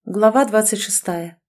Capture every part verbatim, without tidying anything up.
Глава двадцать шестая.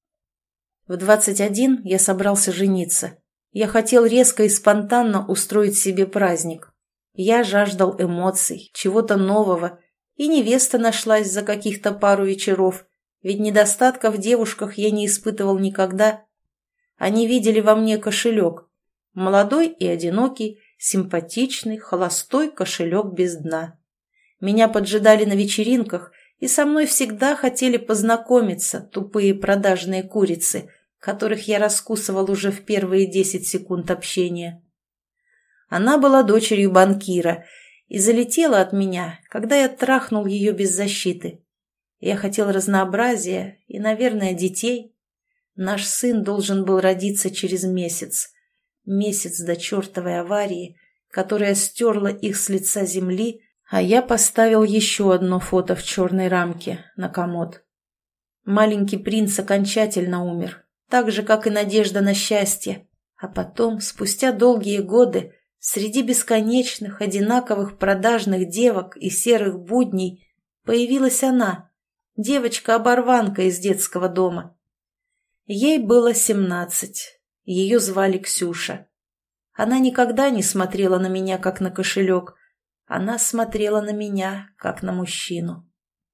В двадцать один я собрался жениться. Я хотел резко и спонтанно устроить себе праздник. Я жаждал эмоций, чего-то нового, и невеста нашлась за каких-то пару вечеров, ведь недостатка в девушках я не испытывал никогда. Они видели во мне кошелек. Молодой и одинокий, симпатичный, холостой кошелек без дна. Меня поджидали на вечеринках, и со мной всегда хотели познакомиться тупые продажные курицы, которых я раскусывал уже в первые десять секунд общения. Она была дочерью банкира и залетела от меня, когда я трахнул ее без защиты. Я хотел разнообразия и, наверное, детей. Наш сын должен был родиться через месяц. Месяц до чертовой аварии, которая стерла их с лица земли, а я поставил еще одно фото в черной рамке на комод. Маленький принц окончательно умер, так же, как и надежда на счастье. А потом, спустя долгие годы, среди бесконечных, одинаковых продажных девок и серых будней, появилась она, девочка-оборванка из детского дома. Ей было семнадцать, ее звали Ксюша. Она никогда не смотрела на меня, как на кошелек, она смотрела на меня, как на мужчину.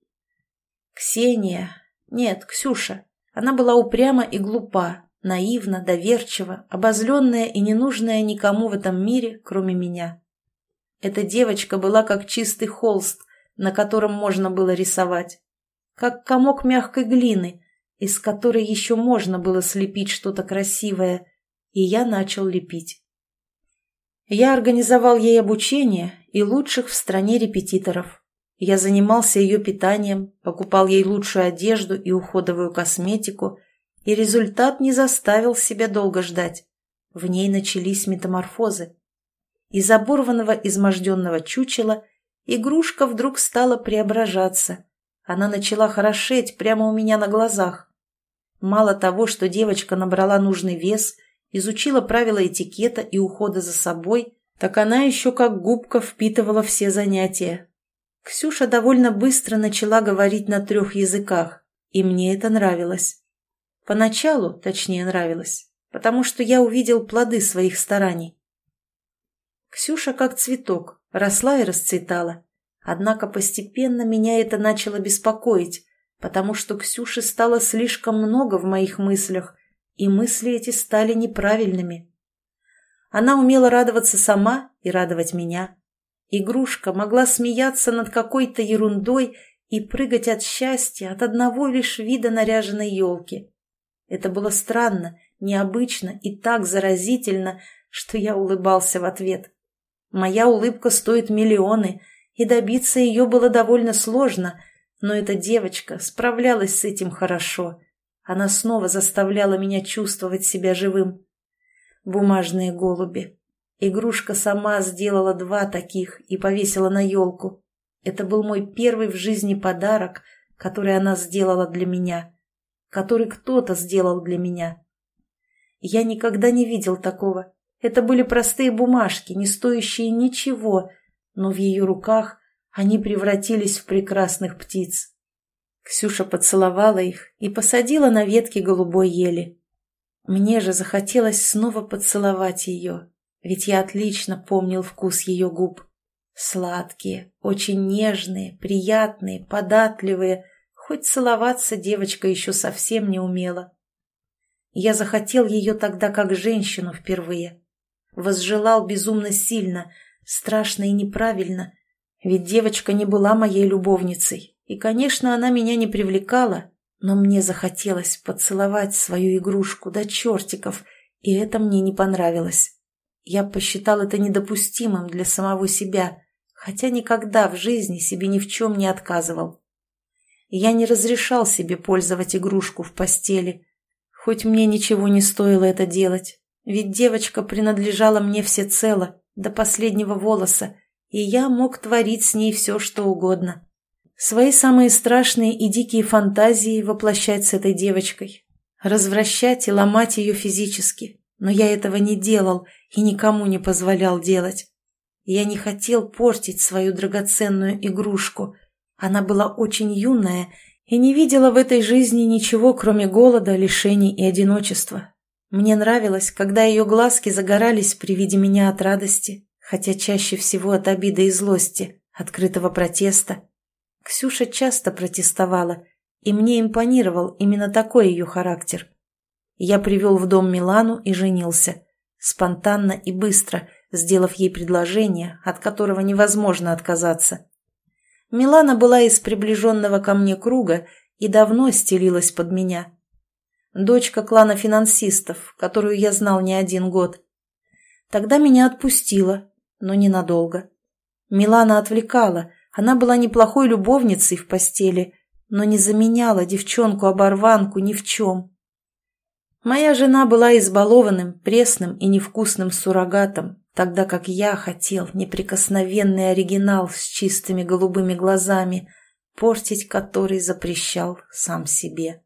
Ксения, нет, Ксюша, она была упряма и глупа, наивна, доверчива, обозленная и ненужная никому в этом мире, кроме меня. Эта девочка была как чистый холст, на котором можно было рисовать, как комок мягкой глины, из которой еще можно было слепить что-то красивое, и я начал лепить. Я организовал ей обучение и лучших в стране репетиторов. Я занимался ее питанием, покупал ей лучшую одежду и уходовую косметику, и результат не заставил себя долго ждать. В ней начались метаморфозы. Из оборванного изможденного чучела игрушка вдруг стала преображаться. Она начала хорошеть прямо у меня на глазах. Мало того, что девочка набрала нужный вес, изучила правила этикета и ухода за собой, так она еще как губка впитывала все занятия. Ксюша довольно быстро начала говорить на трех языках, и мне это нравилось. Поначалу, точнее, нравилось, потому что я увидел плоды своих стараний. Ксюша, как цветок, росла и расцветала, однако постепенно меня это начало беспокоить, потому что Ксюше стало слишком много в моих мыслях, и мысли эти стали неправильными. Она умела радоваться сама и радовать меня. Игрушка могла смеяться над какой-то ерундой и прыгать от счастья от одного лишь вида наряженной елки. Это было странно, необычно и так заразительно, что я улыбался в ответ. Моя улыбка стоит миллионы, и добиться ее было довольно сложно, но эта девочка справлялась с этим хорошо. Она снова заставляла меня чувствовать себя живым. Бумажные голуби. Игрушка сама сделала два таких и повесила на елку. Это был мой первый в жизни подарок, который она сделала для меня, который кто-то сделал для меня. Я никогда не видел такого. Это были простые бумажки, не стоящие ничего, но в ее руках они превратились в прекрасных птиц. Ксюша поцеловала их и посадила на ветки голубой ели. Мне же захотелось снова поцеловать ее, ведь я отлично помнил вкус ее губ. Сладкие, очень нежные, приятные, податливые, хоть целоваться девочка еще совсем не умела. Я захотел ее тогда как женщину впервые. Возжелал безумно сильно, страшно и неправильно, ведь девочка не была моей любовницей. И, конечно, она меня не привлекала, но мне захотелось поцеловать свою игрушку до чертиков, и это мне не понравилось. Я посчитал это недопустимым для самого себя, хотя никогда в жизни себе ни в чем не отказывал. Я не разрешал себе пользовать игрушку в постели, хоть мне ничего не стоило это делать, ведь девочка принадлежала мне всецело, до последнего волоса, и я мог творить с ней все, что угодно. Свои самые страшные и дикие фантазии воплощать с этой девочкой, развращать и ломать ее физически, но я этого не делал и никому не позволял делать. Я не хотел портить свою драгоценную игрушку, она была очень юная И не видела в этой жизни ничего, кроме голода, лишений и одиночества. Мне нравилось, когда ее глазки загорались при виде меня от радости, хотя чаще всего от обиды и злости, открытого протеста. Ксюша часто протестовала, и мне импонировал именно такой ее характер. Я привел в дом Милану и женился, спонтанно и быстро, сделав ей предложение, от которого невозможно отказаться. Милана была из приближенного ко мне круга и давно стелилась под меня. Дочка клана финансистов, которую я знал не один год. Тогда меня отпустила, но ненадолго. Милана отвлекала, она была неплохой любовницей в постели, но не заменяла девчонку-оборванку ни в чем. Моя жена была избалованным, пресным и невкусным суррогатом, тогда как я хотел неприкосновенный оригинал с чистыми голубыми глазами, портить который запрещал сам себе.